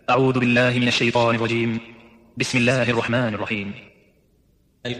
أعوذ بالله من الشيطان الرجيم. بسم الله الرحمن الرحيم. ألف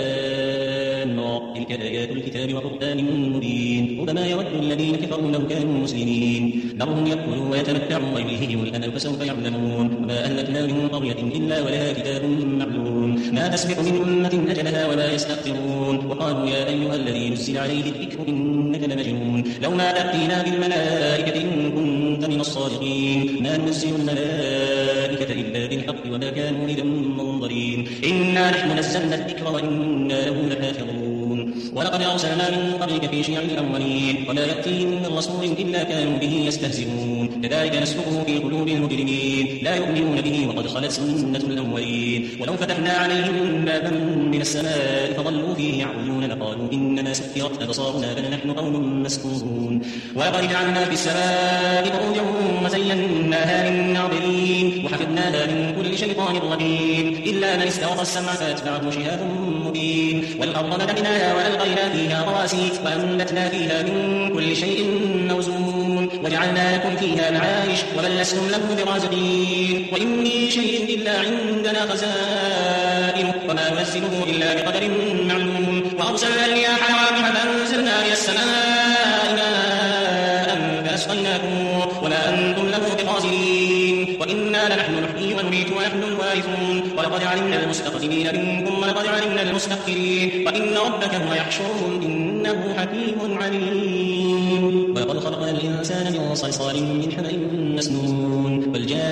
لام را تلك آيات الكتاب وقرآن مبين ربما يود الذين كفروا لو كانوا مسلمين ذرهم يأكلوا ويتمتعوا ويلههم الأمل فسوف يعلمون وما أهلكنا من قرية إلا ولها كتاب معلوم ما تسبق من أمة أجلها ولا يستأخرون وقالوا يا أيها الذي نزل عليه الذكر إنك لمجنون لو ما تأتينا بالملائكة إن كنت من الصادقين ما ننزل الملائكة إلا بالحق وما كانوا إذا منظرين إنا نحن نزلنا الذكر وإنا له لحافظون ولقد أرسلنا من قبلك في شيع الأولين وما يأتيهم من رسول إلا كانوا به يستهزئون كذلك نسلكه في قلوب المجرمين لا يؤمنون به وقد خلت سنة الأولين ولو فتحنا عليهم بابا من السماء فظلوا فيه يعرجون لقالوا إنما سكرت أبصارنا بل نحن قوم مسحورون ولقد جعلنا في السماء بروجا وزيناها للناظرين وحفظناها من كل شيطان رجيم إلا من استوى السمع فأتبعه شهاب مبين والأرض مددناها وألقينا فيها رواسي وأنبتنا فيها من كل شيء موزون وجعلنا لكم فيها معايش وبل لستم له برازقين وإن من شيء إلا عندنا خزائنه وما ننزله إلا بقدر معلوم وأرسلنا الرياح لواقح فأنزلنا من السماء ماء فأسقيناكم وما أنتم له بخازنين وإنا لنحن نحيي ونميت ونحن الوارثون ولقد علمنا المستقدمين منكم ولقد علمنا المستأخرين وإن ربك هو يحشرهم إنه حكيم عليم ولقد خلقنا الإنسان من صلصال من حمأ مسنون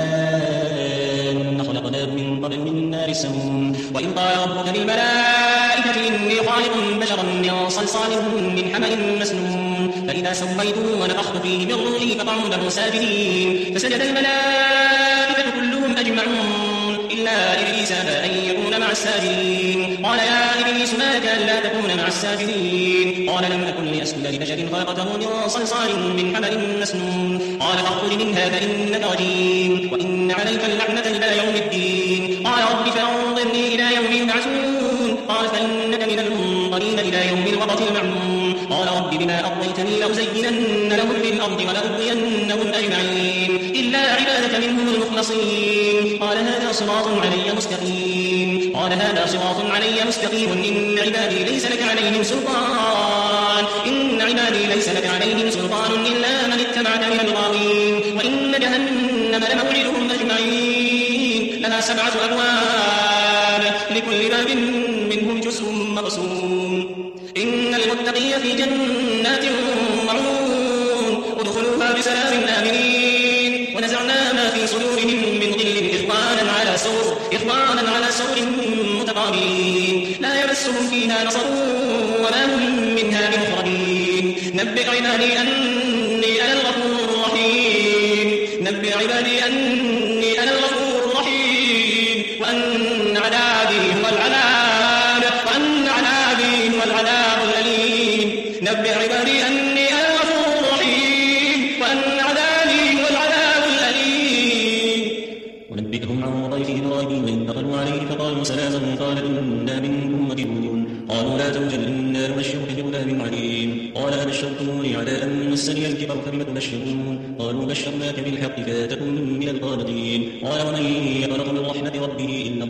والجان خلقناه من قبل من نار السموم وإذ قال ربك للملائكة إني خالق بشرا من صلصال من حمأ مسنون فإذا سويته ونفخت فيه من روحي فقعوا له ساجدين فسجد الملائكة كلهم أجمعون إلا إبليس أبى أن يكون مع الساجدين قال يا إبليس ما لك ألا تكون مع الساجدين قال لم أكن لأسجد لبشر خلقته من صلصال من حمأ مسنون قال فاخرج منها فإنك رجيم وإن عليك اللعنة إلى يوم الدين قال رب فانظرني إلى يوم يبعثون قال فإنك من المنظرين إلى يوم الوقت المعلوم قال رب بما أغويتني لأزينن لهم في الأرض ولأغوينهم أجمعين إلا عبادك منهم المخلصين قال هذا صراط علي مستقيم قال هذا صراط علي مستقيم إن عبادي ليس لك عليهم سلطان إلا من اتبعك من الغاوين وإن جهنم لموعدهم أجمعين لها 7 أبواب لكل باب منهم جزء مقسوم إن المتقين في جنات وعيون ادخلوها بسلام آمنين ونزعنا ما في صدورهم من غل إخوانا على سور متقابلين لا يمسهم فيها نصب وما هم منها بمخرجين نبئ عبادي أني أنا الغفور الرحيم وأن عذابي هو العذاب الأليم نبئ عبادي أني أنا الغفور الرحيم وأن عذابي هو العذاب الأليم ونبئهم عن ضيف إبراهيم إذ دخلوا عليه فقالوا سلاما قال إنا منكم وجلون قالوا لا توجل إنا نبشرك بغلام عليم قال أبشرتموني على أن مسني الكبر فبم تبشرون قالوا بشرناك بالحق فلا تكن من القانطين قال ومن يقنط من رحمة ربه إلا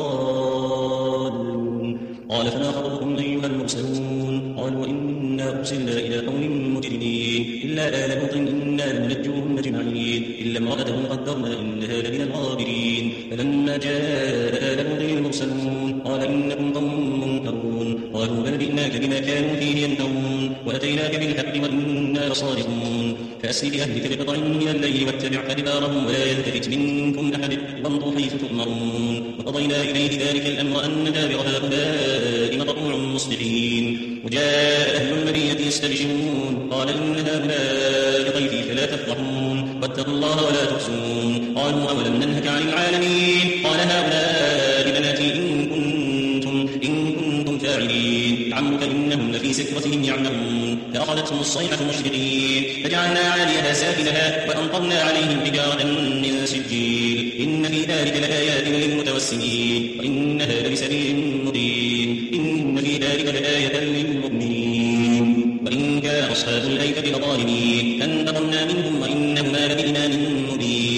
الضالون قال فما خطبكم أيها المرسلون قالوا إنا أرسلنا إلى قوم مجرمين إلا آل لوط إنا لننجوهم أجمعين إلا امرأته قدرنا إنها لمن الغابرين فلما جاء آل لوط المرسلون قال إنكم قوم منكرون قالوا بل جئناك بما كانوا فيه ينهون وأتيناك بالحق وإنا لصادقون فأسر بأهلك بقطع من الليل واتبع أدبارهم ولا يلتفت منكم أحد وامضوا حيث تؤمرون وقضينا إليه ذلك الأمر أن دابر هؤلاء مقطوع مصبحين وجاء أهل المدينة يستبشرون قال إن هؤلاء ضيفي فلا تفرحون واتقوا الله ولا تخزون قالوا أولم ننهك عن العالمين قال هؤلاء بناتي إن كنتم فاعلين عمك إنهم لفي سكرتهم يعمهون فأخذتهم الصيحة مشرقين فجعلنا عاليها سافلها وأمطرنا عليهم حجارة من سجيل إن في ذلك لآيات للمتوسمين وإنها لبسبيل مبين إن في ذلك لآية للمؤمنين وإن كان أصحاب الأيكة لظالمين فانتقمنا منهم وإنهما لبإمام مبين ولقد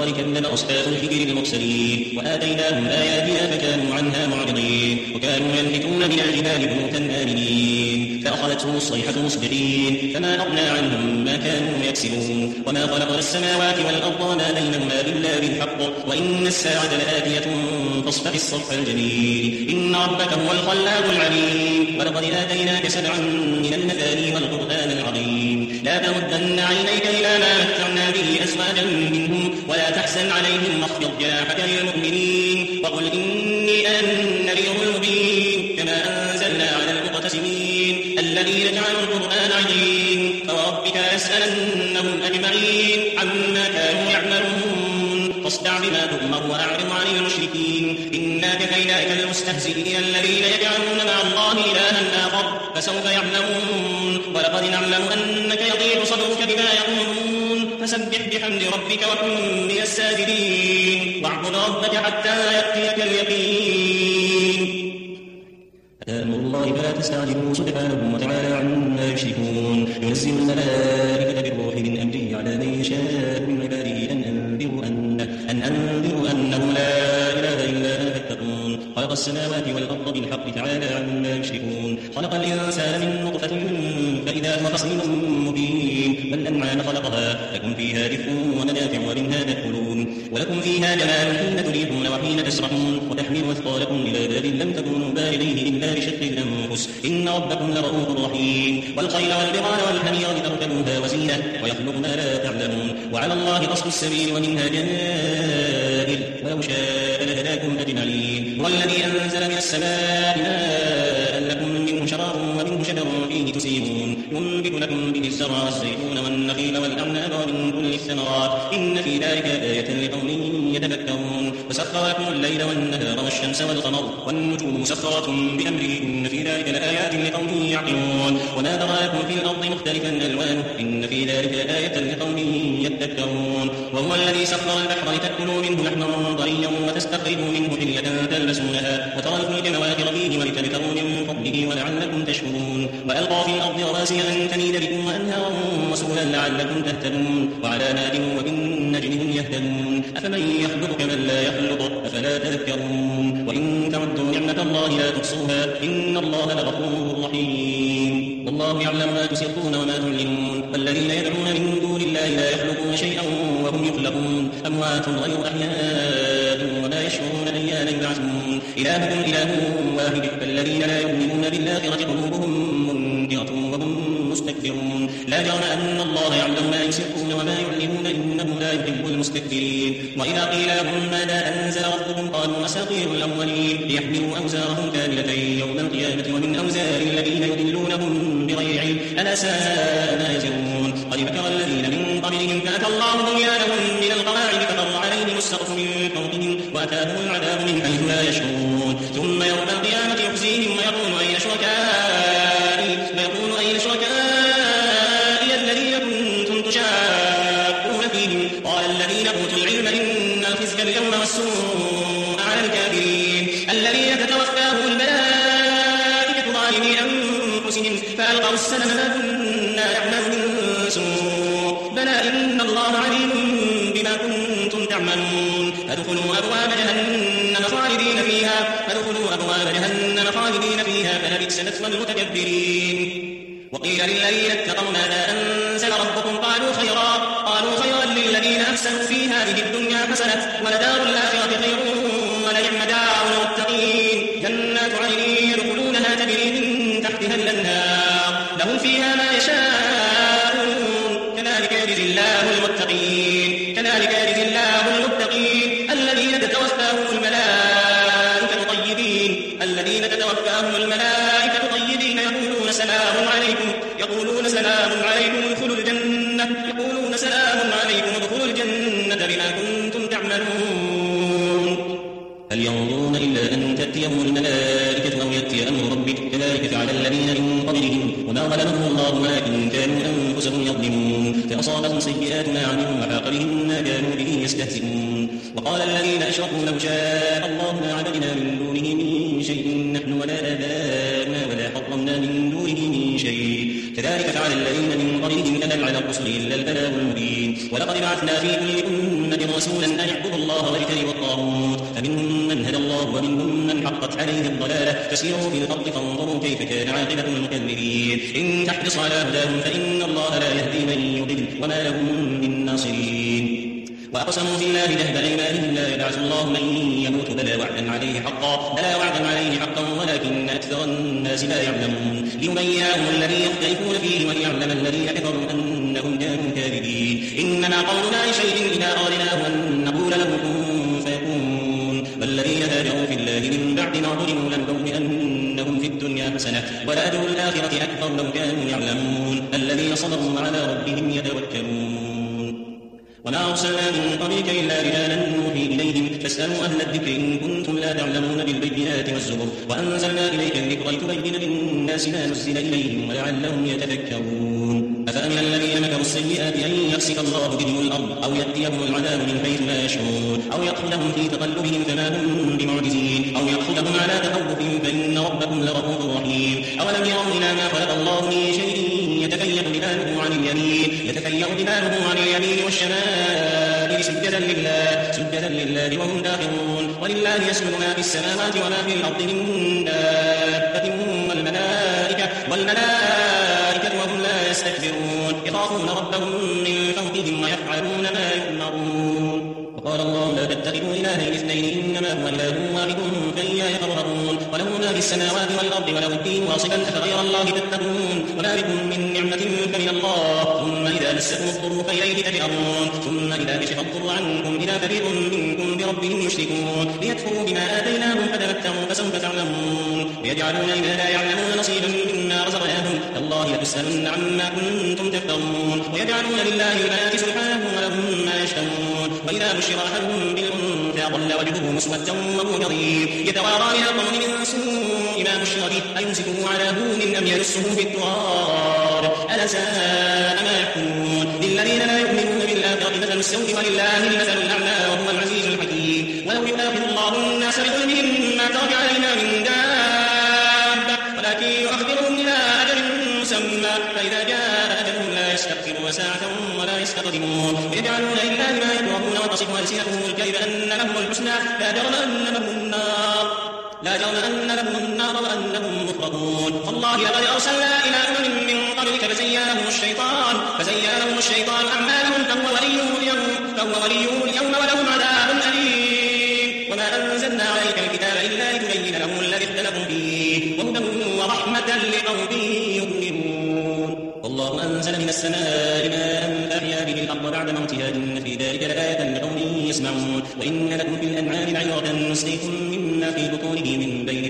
ولقد كذب أصحاب الحجر المرسلين وآتيناهم آياتنا فكانوا عنها معرضين وكانوا ينحتون من الجبال بيوتا آمنين فأخذتهم الصيحة مصبحين فما أغنى عنهم ما كانوا يكسبون وما خلقنا السماوات والأرض وما بينهما إلا بالحق وإن الساعة لآتية فاصفح الصفح الجميل إن ربك هو الخلاق العليم ولقد آتيناك 7 من المثاني والقرآن العظيم لا تمدن عينيك إلى ما متعنا به أزواجا منهم ولا تحزن عليهم واخفض جناحك للمؤمنين وقل إني أنا النذير المبين كما أنزلنا على المقتسمين الذين جعلوا القرآن عجين فوربك ليسألنهم أجمعين عما كانوا يعملون فاصدع بما تؤمر وأعرض عن المشركين إنا كفيناك المستهزئين الذين يجعلون مع الله إلها آخر فسوف يعلمون ولقد نعلم أنك يضيق صدرك بما يقولون فسبح بحمد ربك وكن من الساجدين واعبد ربك حتى يأتيك اليقين أمر الله فلا تستعجلوا سبحانه وتعالى عما يشركون ينزل الملائكة بالروح من أمره على من يشاء من عباده أن أنذروا أنه لا إله إلا أنا فاتقون خلق السماوات والأرض بالحق تعالى عما يشركون خلق الإنسان من نطفة فإذا هو خصيم مبين والأنعام خلقها لكم فيها دفء ومنافع ومنها تأكلون ولكم فيها جمال حين تريحون وحين تسرحون وتحملوا أثقالكم إلى باب لم تكونوا بالغيه إلا بشق الأنفس إن ربكم لرؤوف رحيم والخيل والبغال والحمير لتركبوها وزينة ويخلق ما لا تعلمون وعلى الله قصد السبيل ومنها جائر ولو شاء لهداكم أجمعين والذي أنزل من السماء ماء لكم منه شراب ومنه شجر فيه تسيمون ينبت لكم به الزرع والزيتون والنخيل والأعناب ومن كل الثمرات إن في ذلك آية لقوم يتفكرون وسخر لكم الليل والنهار والشمس والقمر والنجوم مسخرات بأمره إن في ذلك لآيات لقوم يعقلون وما ذرى لكم في الأرض مختلفا ألوانه إن في ذلك لآية لقوم يتذكرون وهو الذي سخر البحر لتأكلوا منه لحما طريا وتستخرجوا منه حلية تلبسونها وترى الفلك مواخر فيه ولتبتغوا من فضله ولعلكم تشكرون وألقى في الأرض رواسي أن تميد بكم وأنهارا وسبلا لعلكم تهتدون وعلامات وبالنجم هم يهتدون أفمن يخلق كمن لا يخلق أفلا تذكرون وإن تعدوا نعمة الله لا تحصوها إن الله لغفور رحيم والله يعلم ما تسرون وما تعلنون والذين يدعون من دون الله لا يخلقون شيئا وهم يخلقون أموات غير أحياء وما يشعرون أيان يبعثون إلهكم إله واحد فالذين لا يؤمنون بالآخرة قلوبهم منكرة وهم مستكبرون لا جرم أن الله يعلم ما يسرون وما يعلنون إنه لا يحب المستكبرين وإذا قيل لهم ماذا أنزل ربكم قالوا أساطير الأولين ليحملوا أوزارهم كاملة يوم القيامة ومن أوزار الذين يضلونهم بغير علم ألا ساء ما يزرون قد مكر الذين من قبلهم فأتى الله بنيانهم من القواعد فخر عليهم السقف من فوقهم وأتاهم العذاب من حيث لا يشعرون ثم يوم القيامة يخزيهم ويقول أين شركائي الذين كنتم تشاقون فيهم قال الذين أوتوا العلم إن الخزي اليوم والسوء على الكافرين الذين تتوفاهم الملائكة ظالمي أنفسهم فألقوا السلم ما كنا نعمل من سوء بلى إن الله عليم بما كنتم تعملون فادخلوا أبواب جهنم خالدين فيها فلبئس مثوى المتكبرين وقيل للذين اتقوا ماذا أنزل ربكم قالوا خيرا للذين أحسنوا في هذه الدنيا حسنة ولدار الآخرة خير ولنعم دار المتقين جنات عدن يدخلونها تجري من تحتها الأنهار لهم فيها ما يشاءون كذلك يجزي الله المتقين الذين تتوفاهم الملائكة طيبين يقولون سلام عليكم ادخلوا الجنة بما كنتم تعملون هل ينظرون إلا أن تأتيهم الملائكة أو يأتي أمر ربك كذلك فعل الذين من قبلهم وما ظلمهم الله ولكن كانوا أنفسهم يظلمون فأصابهم سيئات ما عملوا وحاق بهم ما كانوا به يستهزئون وقال الذين أشركوا لو شاء الله ما عبدنا من دونه من شيء نحن ولا آباؤنا ولا حرمنا من دونه من شيء كذلك فعل الذين من قبلهم كذب على الرسل إلا البلاغ المبين ولقد بعثنا في كل أمة رسولا أن اعبدوا الله واجتنبوا الطاغوت فمنهم من هدى الله ومنهم من حقت عليه الضلالة فسيروا في الأرض فانظروا كيف كان عاقبة المكذبين إن تحرص على هداهم فإن الله لا يهدي من يضل وما لهم من ناصرين وأقسموا بالله جهد أيمانهم لا يبعث الله من يموت بلى وعدا عليه حقا ولكن أكثر الناس لا يعلمون ليبين لهم الذي يختلفون فيه وليعلم الذين كفروا أنهم كانوا كاذبين إنما قولنا لشيء إذا أردناه أن نقول له كن فيكون والذين هاجروا في الله من بعد ما ظلموا لنبوئنهم في الدنيا حسنة ولأجر الآخرة أكبر لو كانوا يعلمون الذين صبروا على ربهم يتوكلون وما أرسلنا من قبلك إلا رجالا نوحي إليهم فاسألوا أهل الذكر إن كنتم لا تعلمون بالبينات والزبر وأنزلنا إليك الذكر لتبين للناس ما نزل إليهم ولعلهم يتفكرون أفأمن الذين مكروا السيئات أن يخسف الله بهم الأرض أو يأتيهم العذاب من حيث لا يشعرون أو يدخلهم في تقلبهم فما هم بمعجزين أو يأخذهم على تخوف فإن ربكم لرؤوف رحيم أولم يروا إلى ما خلق الله من شيء يتفيأ ظلاله عن اليمين والشمائل سجدا لله وهم داخرون ولله يسجد ما في السماوات وما في الأرض من دابة والملائكة وهم لا يستكبرون يخافون ربهم من فوقهم ويفعلون ما يؤمرون وقال الله لا تتخذوا إلهين اثنين إنما هو إله واحد فإياي فارهبون وله ما في السماوات والأرض ولو الدين واصبا أفغير الله تتقون وما بكم من نعمة فمن الله ثم إذا مسكم الضر فإليه تجأرون ثم إذا كشف الضر عنكم إذا فريق منكم بربهم يشركون ليكفروا بما آتيناهم فتمتعوا فسوف تعلمون ويجعلون لما لا يعلمون نصيبا مما رزقناهم تالله لتسألن عما كنتم تفترون ويجعلون لله البنات سبحانه ولهم ما يشتهون وإذا بشر أحدهم بالأنثى ظل وجهه مسودا وهو كظيم يتوارى من القوم من سوء ما بشر به أيمسكه على هون أم يدسه في التراب ألا ساء ما يحكمون للذين لا يؤمنون بالآخرة مثل السوء ولله المثل الأعلى وهو العزيز الحكيم ولو يؤاخذ الله الناس بظلمهم ما ترك علينا من دابة ولكن يؤخرهم إلى أجل مسمى فإذا جاء أجلهم لا يستأخرون ساعة ولا يستقدمون ويجعلون لله ما يكرهون وتصف ألسنتهم الكذب أن لهم الحسنى لا جرم أن لهم النار وأنهم مفرطون والله لقد أرسلنا إلى أمم من قبلك فزين لهم الشيطان أعمالهم فهو وليهم اليوم ولهم عذاب أليم وما أنزلنا عليك الكتاب إلا لتبين لهم الذي اختلفوا فيه وهدى ورحمة لقوم يؤمنون والله أنزل من السماء ماء فأحيا به الأرض بعد موتها إن في ذلك لآية لقوم يسمعون وإن لكم في الأنعام لعبرة نسقيكم مما في بطونه من بين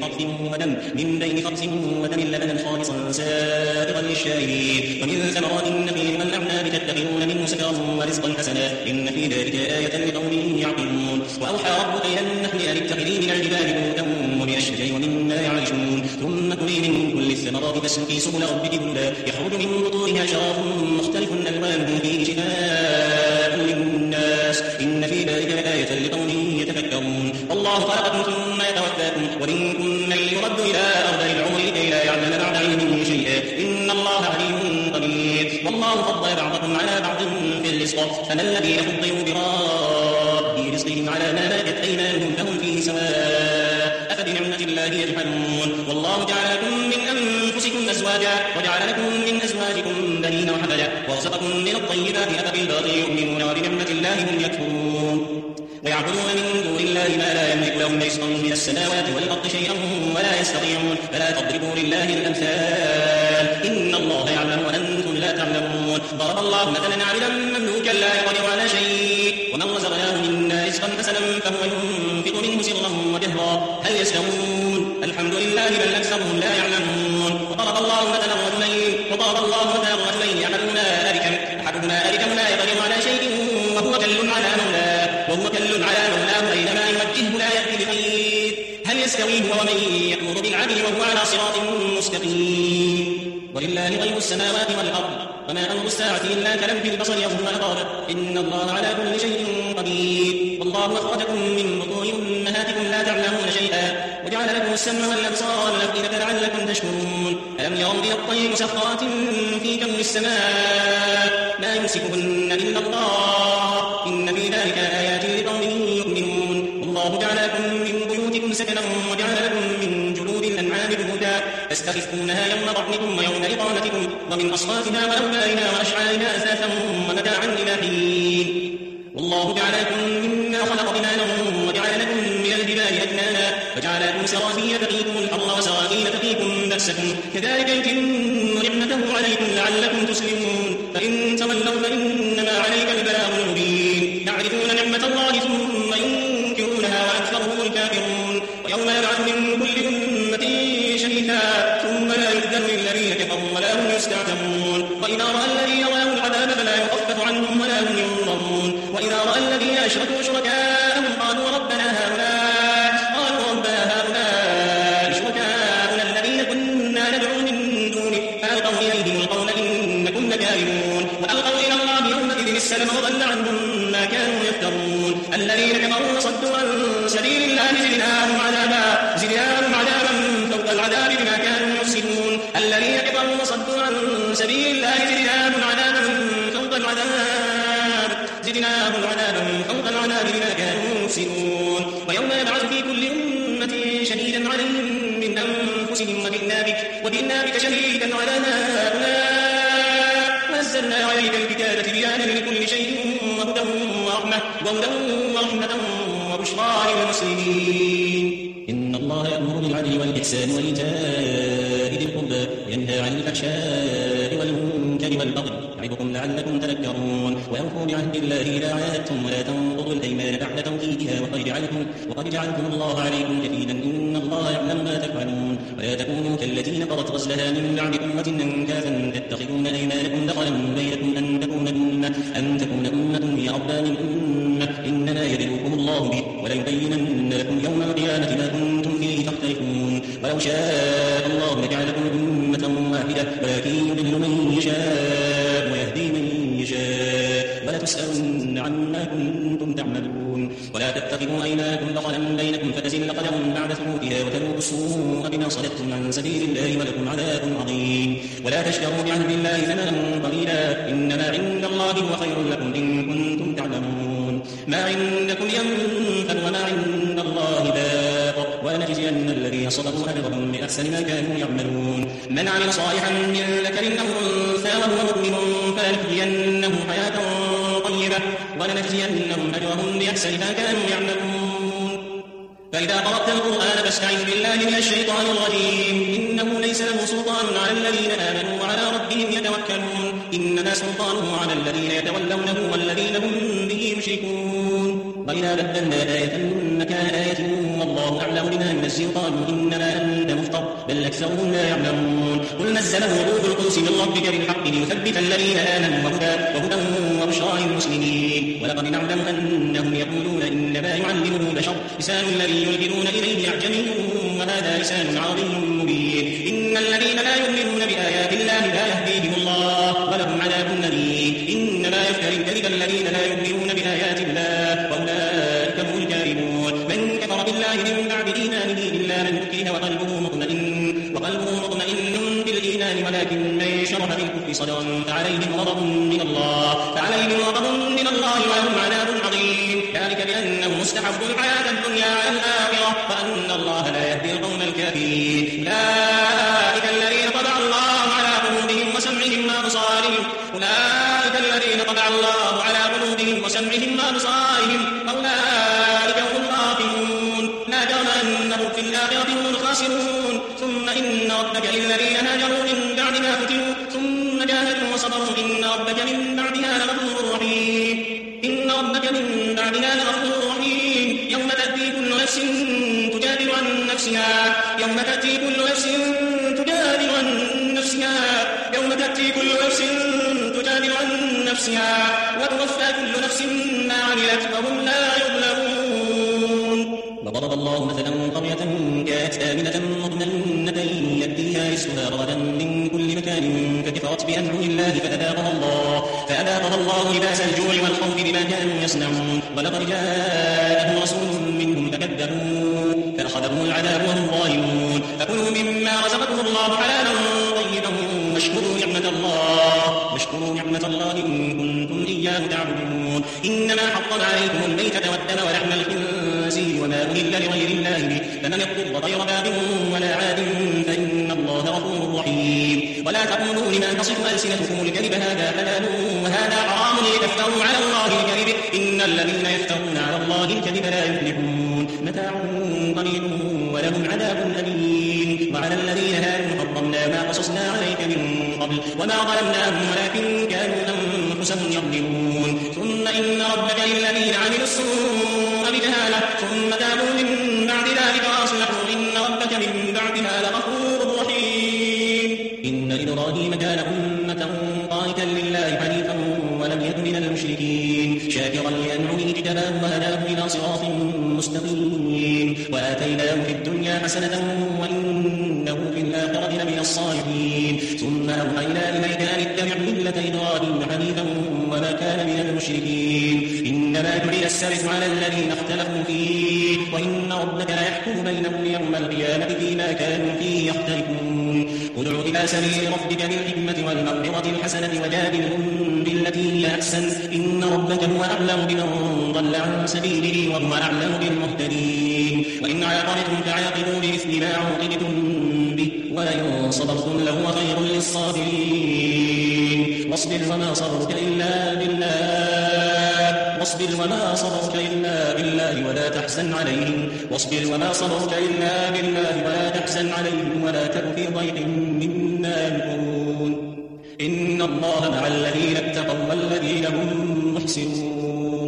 فرث ودم لبنا خالصا سائغا للشاربين ومن ثمرات النخيل والأعناب تتخذون منه سكرا ورزقا حسنا إن في ذلك آية لقوم يعقلون وأوحى ربك إلى النحل أن اتخذي من الجبال بيوتا ومن الشجر ومما يعرشون ثم كلي من كل الثمرات فاسلكي سبل ربك ذللا يخرج من بطونها شراب مختلف ألوانه فيه شفاء للناس إن في ذلك لآية لقوم يتفكرون الله خلقكم ثم يتوفاكم ومنكم من يرد إلى أرذل العمر لكي لا يعلم بعد علمه شيئا إن الله عليم قدير والله فضل بعضكم على بعض في الرزق فما الذين فضلوا براد رزقهم على ما ملكت أيمانهم فهم فيه سواء أفبنعمة الله يجحدون والله جعل لكم من أنفسكم أزواجا وجعل لكم من أزواجكم بنين وحفدا ورزقكم من الطيبات أفبالباطل يؤمنون وبنعمة الله هم يكفرون ويعبدون من دون الله ما لا يملك لهم رزقا من السماوات والأرض شيئا ولا يستطيعون فلا تضربوا لله الأمثال إن الله يعلم وأنتم لا تعلمون ضرب الله مثلا عبدا مملوكا لا يقدر على شيء ومن رزقناه منا رزقا حسنا فهو ينفق منه سرا وجهرا هل يستوون الحمد لله بل أكثرهم لا يعلمون وضرب الله مثلا رجلين يعملون أحدهما أركم لا يقدر على شيء وهو كل على مولاه أينما يوجهه لا يأتي بخير هل يستوي هو ومن يأمر بالعدل وهو على صراط مستقيم ولله غيب السماوات والأرض وما أمر الساعة إلا كلمح البصر أو هو أقرب إن الله على كل شيء قدير والله أخرجكم من بطون أمهاتكم لا تعلمون شيئا وجعل لكم السمع والأبصار والأفئدة لعلكم تشكرون ألم يروا إلى الطير مسخرات في جو السماء ما يمسكهن إلا الله إن في ذلك آيات لقوم يؤمنون والله جعل لكم من بيوتكم سكنا وجعل لكم من جلود الأنعام بيوتا تستخفونها يوم ضعنكم ويوم إقامتكم ومن أصواتها وأوبارها وأشعارها أثاثا ومتاعا إلى حين والله جعل لكم مما خلق ظلالا وجعل لكم من الجبال أكنانا وجعل لكم سرابيل تقيكم الحر وسرابيل تقيكم بأسكم كذلك يتم نعمته عليكم لعلكم تسلمون فإن تولوا فإنما عليك البلاغ المبين يعرفون نعمة الله ثم ينكرونها وأكثرهم الكافرون ويوم يبعث من كل أمة شهيدا ثم لا يؤذن للذين كفروا ولا هم يستعتبون وإذا رأى الذين ظلموا العذاب فلا يخفف عنهم ولا هم ينظرون وإذا رأى الذين أشركوا شركاءهم قالوا ربنا هؤلاء شركاؤنا الذين كنا ندعو من دونه فألقوا إليهم القول إنكم لكاذبون وألقوا إلى الله يومئذ السلم وضل عنهم ما كانوا يفترون الذين كفروا وصدوا عن سبيل الله زدناهم عذابا فوق العذاب بما كانوا يفسدون الذين كفروا وصدوا عن سبيل الله زدناهم عذابا فوق العذاب بما كانوا يفسدون ويوم يبعث في كل أمة شهيدا عليهم من أنفسهم وجئنا بك شهيدا على هؤلاء ونزلنا عليك الكتاب تبيانا لكل شيء وهدى ورحمة وبشرى للمسلمين إن الله يأمر بالعدل والإحسان وإيتاء ذي القربى وينهى عن الفحشاء والمنكر والبغي يعظكم لعلكم تذكرون وأوفوا بعهد الله إذا عاهدتم ولا تنقضوا الأيمان بعد توكيدها وقد جعلكم الله عليكم كفيلا إن الله يعلم ما تفعلون ولا تكونوا كالتي نقضت غزلها من بعد قوة أنكاثا تتخذون أيمانكم دخلا بينكم أن تكون أمة هي أربى من أمة إنما يبلوكم الله به وليبينن لكم يوم القيامة ما كنتم فيه تختلفون ولو شاء الله لجعلكم أمة واحدة ولكن يضل من يشاء ويهدي من يشاء ولتسألن عما كنتم تعملون ولا تتخذوا أيمانكم دخلا بينكم فتزل قدم بعد ثبوتها وتذوقوا السوء بما صددتم عن سبيل الله ولكم عذاب عظيم ولا تشتروا بعهد الله ثمنا قليلا إنما عند الله هو خير لكم إن كنتم تعلمون ما عندكم ينفد وما عند الله باق ولنجزين الذين صبروا أجرهم بأحسن ما كانوا يعملون من عمل صالحا من ذكر أو أنثى وهو مؤمن فلنحيينه حياة طيبة ولنجزينهم أجرهم بأحسن ما كانوا يعملون فإذا قرأت القرآن فاستعذ بالله من الشيطان الرجيم إنه ليس له سلطان على الذين آمنوا وعلى ربهم يتوكلون إنما سلطانه على الذين يتولونه والذين هم به يشركون وإذا بدلنا آية مكان آية والله أعلم بما ينزل قالوا إنما أنت مفتر بل أكثرهم لا يعلمون قل نزله روح القدس من ربك بالحق ليثبت الذين آمنوا وهدى وبشرى للمسلمين ولقد نعلم أنهم يقولون إنما يعلمه بشر لسان الذي يلقون إليه أعجمي وهذا لسان عربي مبين إن الذين لا يؤمنون بآيات الله لا يهديهم الله ولهم عذاب أليم إنما يفتري الكذب الذين لا يؤمنون بآيات الله وأولئك هم الكاذبون من كفر بالله من بعد إيمانه إلا من أكره وقلبه مطمئن بالإيمان ولكن من شرح بالكفر صدرا فعليهم غضب من الله ولهم عذاب عظيم ذلك بأنه مستحب الحياة الدنيا على الآخرة وأن الله لا يهدي القوم الكافرين أولئك الذين طبع الله على قلوبهم وسمعهم أولئك هم الغافلون لا جرم أنهم في الآخرة هم الخاسرون ثم إن ربك للذين هاجروا من بعد ما فتنوا ثم جاهدوا وصبروا إن ربك من بعدها لغفور رحيم يوم تأتي كل نفس تجادل عن نفسها وتوفى كل نفس ما عملت وهم لا يظلمون وضرب الله مثلا قرية كانت آمنة مطمئنة يأتيها رزقها رغدا من كل مكان فكفرت بأنعم الله فأذاقها الله لباس الجوع والخوف بما كانوا يصنعون ولقد جاءهم رسول منهم فكذبوه فأخذهم العذاب وهم ظالمون فكلوا مما رزقكم الله حلالا طيبا واشكروا نعمة الله إن كنتم إياه تعبدون إنما حرم عليكم الميتة والدم ولحم الخنزير وما أهل لغير الله به فمن اضطر غير باغ ولا عاد فإن الله غفور رحيم ولا تقولوا لما تصف ألسنتكم الكذب هذا حلال وهذا حرام لتفتروا على الله الكذب إن الذين يفترون على الله الكذب لا يفلحون متاع قليل ولهم عذاب أليم وعلى الذين هادوا حرمنا ما قصصنا عليك من قبل وما ظلمناهم ولكن كانوا أنفسهم يظلمون ثم إن ربك للذين عملوا السوء بجهالة ثم تابوا من بعد ذلك وأصلحوا إن ربك من بعدها لغفور رحيم إن إبراهيم كان أمة قانتا لله حنيفا ولم يك من المشركين شاكرا لأنعمه اجتباه وهداه إلى صراط مستقيم وآتيناه في الدنيا حسنة وإنه في الآخرة لمن الصالحين ثم أوحينا إليك أن اتبع ملة إبراهيم حنيفا وما كان من المشركين إنما جعل السبت على الذين اختلفوا فيه وإن ربك ليحكم بينهم يوم القيامة فيما كانوا فيه يختلفون ادع إلى سبيل ربك بالحكمة والموعظة الحسنة وجادلهم بالتي هي أحسن إن ربك هو أعلم بمن ضل عن سبيله وهو أعلم بالمهتدين وإن عاقبتم فعاقبوا بمثل ما عوقبتم به ولئن صبرتم لهو خير للصابرين واصبر وما صبرك إلا بالله ولا تحزن عليهم ولا تك في ضيق مما يمكرون إن الله مع الذين اتقوا والذين هم محسنون